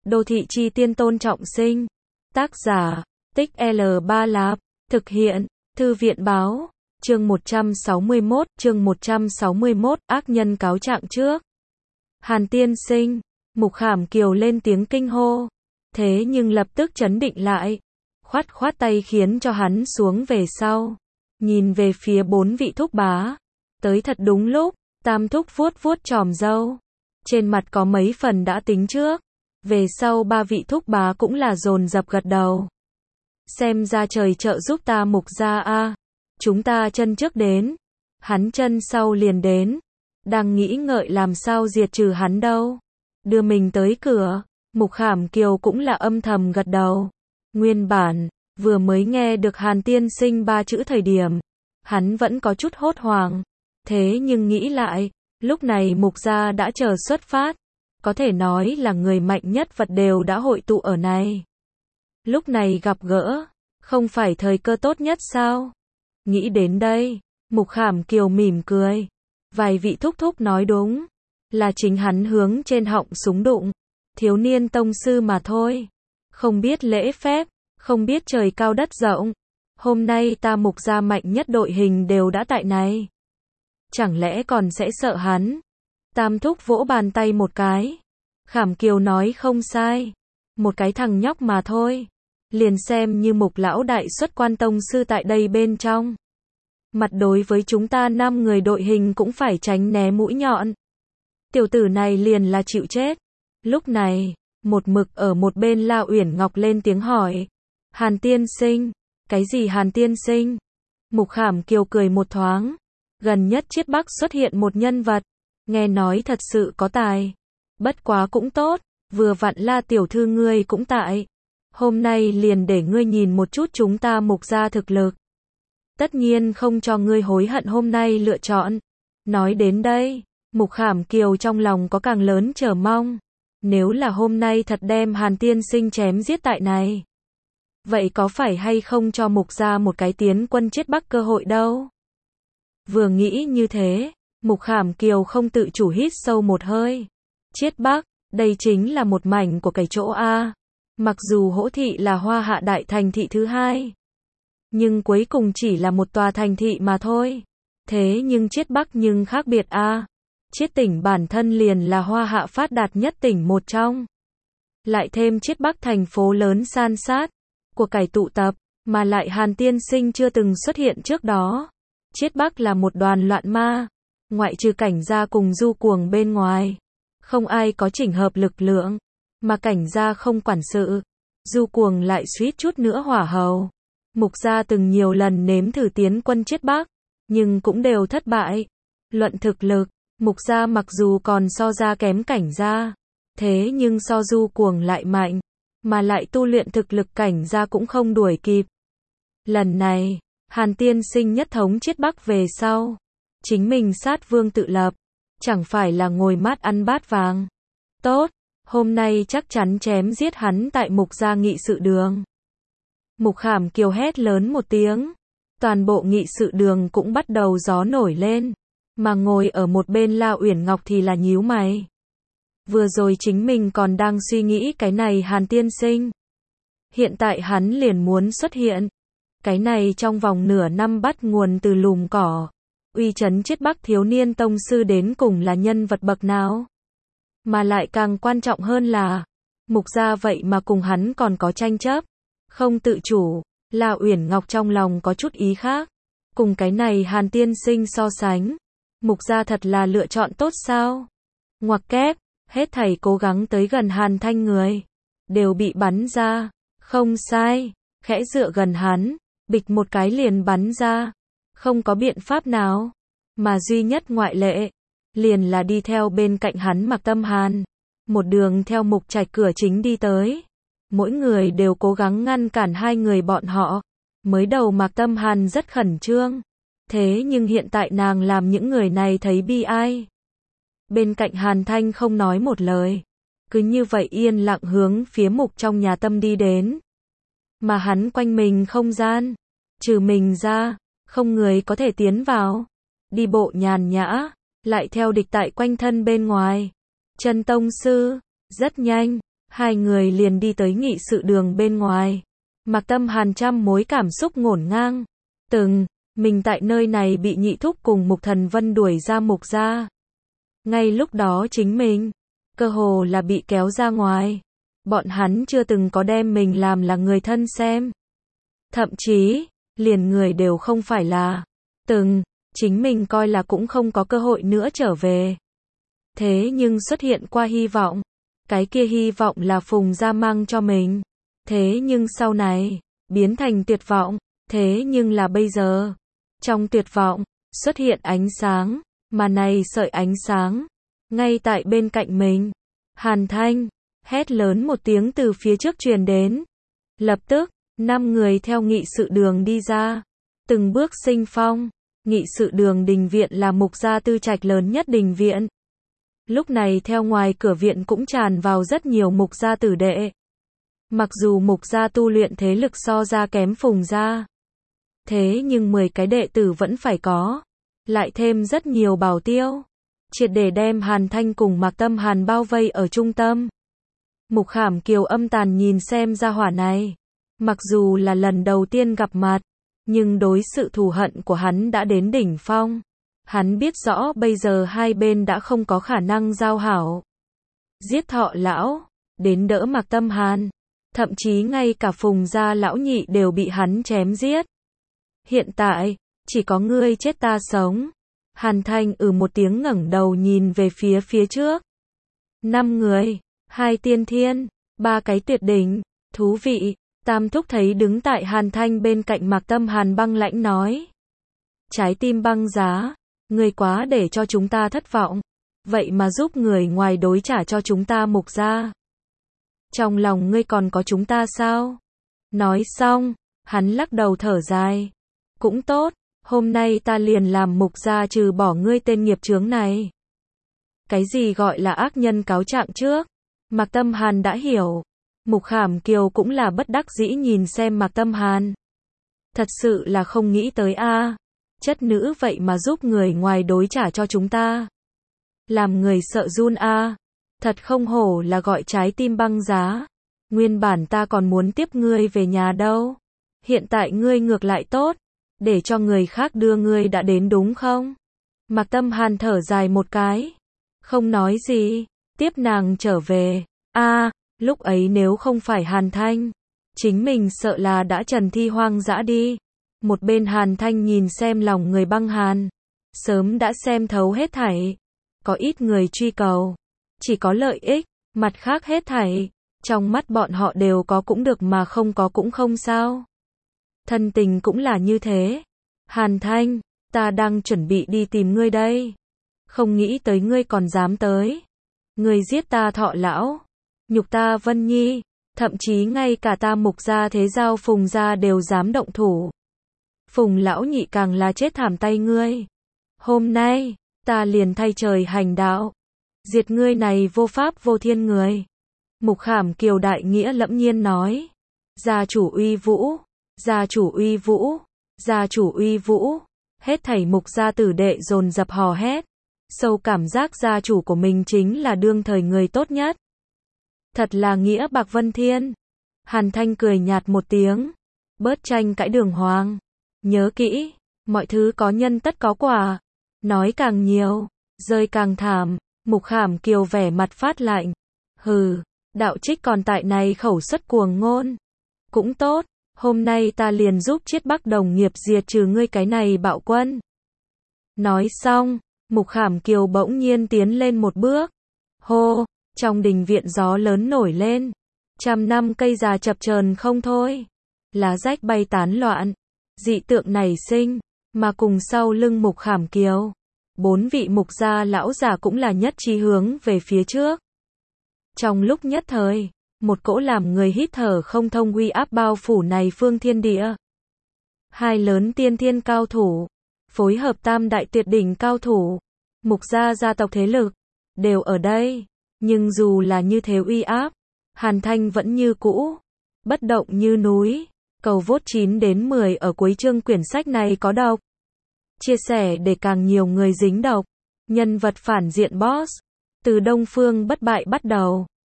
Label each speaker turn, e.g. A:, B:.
A: Đô thị chi tiên Tôn Trọng Sinh. Tác giả, Tích L3 Lạp. Thực hiện, Thư viện báo. Chương 161, ác nhân cáo trạng trước. Hàn tiên sinh, Mục Khảm Kiều lên tiếng kinh hô. Thế nhưng lập tức trấn định lại. Khoát tay khiến cho hắn xuống về sau. Nhìn về phía 4 vị thúc bá. Tới thật đúng lúc, Tam thúc vuốt chòm râu. Trên mặt có mấy phần đã tính trước. Về sau 3 vị thúc bá cũng là dồn dập gật đầu. Xem ra trời trợ giúp ta Mục gia a. Chúng ta chân trước đến, hắn chân sau liền đến. Đang nghĩ ngợi làm sao diệt trừ hắn đâu. Đưa mình tới cửa, Mục Khảm Kiều cũng là âm thầm gật đầu. Nguyên bản, vừa mới nghe được Hàn tiên sinh 3 chữ thời điểm, hắn vẫn có chút hốt hoảng. Thế nhưng nghĩ lại, lúc này Mục gia đã chờ xuất phát. Có thể nói là người mạnh nhất vật đều đã hội tụ ở này. Lúc này gặp gỡ, không phải thời cơ tốt nhất sao? Nghĩ đến đây, Mục Khảm Kiều mỉm cười. Vài vị thúc thúc nói đúng, là chính hắn hướng trên họng súng đụng. Thiếu niên tông sư mà thôi. Không biết lễ phép, không biết trời cao đất rộng. Hôm nay ta Mục gia mạnh nhất đội hình đều đã tại này. Chẳng lẽ còn sẽ sợ hắn? Tam thúc vỗ bàn tay một cái. Khảm Kiều nói không sai. Một cái thằng nhóc mà thôi. Liền xem như Mục lão đại xuất quan tông sư tại đây bên trong. Mặt đối với chúng ta 5 người đội hình cũng phải tránh né mũi nhọn. Tiểu tử này liền là chịu chết. Lúc này, một mực ở một bên La Uyển Ngọc lên tiếng hỏi. Hàn tiên sinh, cái gì Hàn tiên sinh? Mục Khảm Kiều cười một thoáng. Gần nhất Chiết Bắc xuất hiện một nhân vật. Nghe nói thật sự có tài. Bất quá cũng tốt, vừa vặn La tiểu thư ngươi cũng tại. Hôm nay liền để ngươi nhìn một chút chúng ta Mục gia thực lực. Tất nhiên không cho ngươi hối hận hôm nay lựa chọn. Nói đến đây, Mục Khảm Kiều trong lòng có càng lớn chờ mong. Nếu là hôm nay thật đem Hàn tiên sinh chém giết tại này. Vậy có phải hay không cho Mục gia một cái tiến quân Chiết Bắc cơ hội đâu? Vừa nghĩ như thế, Mục Khảm Kiều không tự chủ hít sâu một hơi. Chiết Bắc, đây chính là một mảnh của cái chỗ A. Mặc dù Hỗ thị là Hoa Hạ đại thành thị thứ 2. Nhưng cuối cùng chỉ là một tòa thành thị mà thôi. Thế nhưng Chiết Bắc nhưng khác biệt A. Chiết tỉnh bản thân liền là Hoa Hạ phát đạt nhất tỉnh một trong. Lại thêm Chiết Bắc thành phố lớn san sát, của cải tụ tập, mà lại Hàn tiên sinh chưa từng xuất hiện trước đó. Chiết Bắc là một đoàn loạn ma, ngoại trừ Cảnh gia cùng Du Cuồng bên ngoài. Không ai có chỉnh hợp lực lượng, mà Cảnh gia không quản sự. Du Cuồng lại suýt chút nữa hỏa hầu. Mục gia từng nhiều lần nếm thử tiến quân Chiết Bắc, nhưng cũng đều thất bại. Luận thực lực, Mục gia mặc dù còn so ra kém Cảnh gia, thế nhưng so Du Cuồng lại mạnh, mà lại tu luyện thực lực Cảnh gia cũng không đuổi kịp. Lần này, Hàn tiên sinh nhất thống Chiết Bắc về sau, chính mình sát vương tự lập, chẳng phải là ngồi mát ăn bát vàng. Tốt, hôm nay chắc chắn chém giết hắn tại Mục gia nghị sự đường. Mục Khảm Kiều hét lớn một tiếng, toàn bộ nghị sự đường cũng bắt đầu gió nổi lên, mà ngồi ở một bên La Uyển Ngọc thì là nhíu mày. Vừa rồi chính mình còn đang suy nghĩ cái này Hàn tiên sinh. Hiện tại hắn liền muốn xuất hiện. Cái này trong vòng nửa năm bắt nguồn từ lùm cỏ. Uy chấn Chiết Bắc thiếu niên tông sư đến cùng là nhân vật bậc nào? Mà lại càng quan trọng hơn là, Mục gia vậy mà cùng hắn còn có tranh chấp. Không tự chủ, La Uyển Ngọc trong lòng có chút ý khác. Cùng cái này Hàn tiên sinh so sánh, Mục gia thật là lựa chọn tốt sao? Ngoặc kép, hết thảy cố gắng tới gần Hàn Thanh người, đều bị bắn ra. Không sai, khẽ dựa gần hắn, bịch một cái liền bắn ra. Không có biện pháp nào. Mà duy nhất ngoại lệ, liền là đi theo bên cạnh hắn Mạc Tâm Hàn. Một đường theo Mục Trạch cửa chính đi tới. Mỗi người đều cố gắng ngăn cản hai người bọn họ. Mới đầu Mạc Tâm Hàn rất khẩn trương. Thế nhưng hiện tại nàng làm những người này thấy bi ai. Bên cạnh Hàn Thanh không nói một lời. Cứ như vậy yên lặng hướng phía Mục trong nhà Tâm đi đến. Mà hắn quanh mình không gian. Trừ mình ra, không người có thể tiến vào. Đi bộ nhàn nhã, lại theo địch tại quanh thân bên ngoài. Chân tông sư, rất nhanh, Hai người liền đi tới nghị sự đường bên ngoài. Mạc Tâm Hàn trăm mối cảm xúc ngổn ngang. Mình tại nơi này bị nhị thúc cùng Mục Thần Vân đuổi ra Mục gia. Ngay lúc đó chính mình, cơ hồ là bị kéo ra ngoài. Bọn hắn chưa từng có đem mình làm là người thân xem. Thậm chí, liền người đều không phải là. Chính mình coi là cũng không có cơ hội nữa trở về. Thế nhưng xuất hiện qua hy vọng. Cái kia hy vọng là Phùng gia mang cho mình. Thế nhưng sau này, biến thành tuyệt vọng. Thế nhưng là bây giờ, trong tuyệt vọng, xuất hiện ánh sáng. Mà này sợi ánh sáng, ngay tại bên cạnh mình. Hàn Thanh, hét lớn một tiếng từ phía trước truyền đến. Lập tức, 5 người theo nghị sự đường đi ra. Từng bước sinh phong. Nghị sự đường đình viện là Mục gia tư trạch lớn nhất đình viện. Lúc này theo ngoài cửa viện cũng tràn vào rất nhiều Mục gia tử đệ. Mặc dù Mục gia tu luyện thế lực so ra kém Phùng gia. Thế nhưng 10 cái đệ tử vẫn phải có. Lại thêm rất nhiều bảo tiêu. Triệt để đem Hàn Thanh cùng Mạc Tâm Hàn bao vây ở trung tâm. Mục Khảm Kiều âm tàn nhìn xem gia hỏa này. Mặc dù là lần đầu tiên gặp mặt, nhưng đối sự thù hận của hắn đã đến đỉnh phong. Hắn biết rõ bây giờ hai bên đã không có khả năng giao hảo. Giết Thọ lão, đến đỡ Mạc Tâm Hàn. Thậm chí ngay cả Phùng gia lão nhị đều bị hắn chém giết. Hiện tại, chỉ có ngươi chết ta sống. Hàn Thanh một tiếng ngẩng đầu nhìn về phía trước. 5 người, 2 tiên thiên, 3 cái tuyệt đỉnh, thú vị. Tam thúc thấy đứng tại Hàn Thanh bên cạnh Mạc Tâm Hàn băng lãnh nói. Trái tim băng giá, ngươi quá để cho chúng ta thất vọng. Vậy mà giúp người ngoài đối trả cho chúng ta Mục gia. Trong lòng ngươi còn có chúng ta sao? Nói xong, hắn lắc đầu thở dài. Cũng tốt, hôm nay ta liền làm Mục gia trừ bỏ ngươi tên nghiệp chướng này. Cái gì gọi là ác nhân cáo trạng trước? Mạc Tâm Hàn đã hiểu. Mục Khảm Kiều cũng là bất đắc dĩ nhìn xem Mạc Tâm Hàn. Thật sự là không nghĩ tới a, chất nữ vậy mà giúp người ngoài đối trả cho chúng ta. Làm người sợ run a, thật không hổ là gọi trái tim băng giá. Nguyên bản ta còn muốn tiếp ngươi về nhà đâu. Hiện tại ngươi ngược lại tốt, để cho người khác đưa ngươi đã đến đúng không? Mạc Tâm Hàn thở dài một cái, không nói gì, tiếp nàng trở về. Lúc ấy nếu không phải Hàn Thanh, chính mình sợ là đã trần thi hoang dã đi. Một bên Hàn Thanh nhìn xem lòng người băng hàn, sớm đã xem thấu hết thảy. Có ít người truy cầu, chỉ có lợi ích, mặt khác hết thảy, trong mắt bọn họ đều có cũng được mà không có cũng không sao. Thân tình cũng là như thế. Hàn Thanh, ta đang chuẩn bị đi tìm ngươi đây. Không nghĩ tới ngươi còn dám tới. Ngươi giết ta Thọ lão, nhục ta Vân Nhi, thậm chí ngay cả ta Mục gia thế giao Phùng gia đều dám động thủ. Phùng lão nhị càng là chết thảm tay ngươi. Hôm nay, ta liền thay trời hành đạo, diệt ngươi này vô pháp vô thiên người. Mục Khảm Kiều đại nghĩa lẫm nhiên nói. Gia chủ uy vũ, gia chủ uy vũ, gia chủ uy vũ. Hết thảy Mục gia tử đệ dồn dập hò hét. Sâu cảm giác gia chủ của mình chính là đương thời người tốt nhất. Thật là nghĩa bạc vân thiên. Hàn Thanh cười nhạt một tiếng. Bớt tranh cãi đường hoàng. Nhớ kỹ, mọi thứ có nhân tất có quả. Nói càng nhiều, rơi càng thảm. Mục Khảm Kiều vẻ mặt phát lạnh. Hừ, đạo trích còn tại này khẩu xuất cuồng ngôn. Cũng tốt, hôm nay ta liền giúp Chiết Bắc đồng nghiệp diệt trừ ngươi cái này bạo quân. Nói xong, Mục Khảm Kiều bỗng nhiên tiến lên một bước. Hô, trong đình viện gió lớn nổi lên. 100 năm cây già chập chờn không thôi. Lá rách bay tán loạn. Dị tượng nảy sinh, mà cùng sau lưng Mục Khảm Kiều. 4 vị Mục gia lão giả cũng là nhất trí hướng về phía trước. Trong lúc nhất thời, một cỗ làm người hít thở không thông uy áp bao phủ này phương thiên địa. 2 lớn tiên thiên cao thủ, phối hợp tam đại tuyệt đỉnh cao thủ, Mục gia gia tộc thế lực, đều ở đây. Nhưng dù là như thế uy áp, Hàn Thanh vẫn như cũ, bất động như núi. Cầu vote 9 đến 10 ở cuối chương quyển sách này có đọc. Chia sẻ để càng nhiều người dính đọc. Nhân vật phản diện boss. Từ Đông Phương bất bại bắt đầu.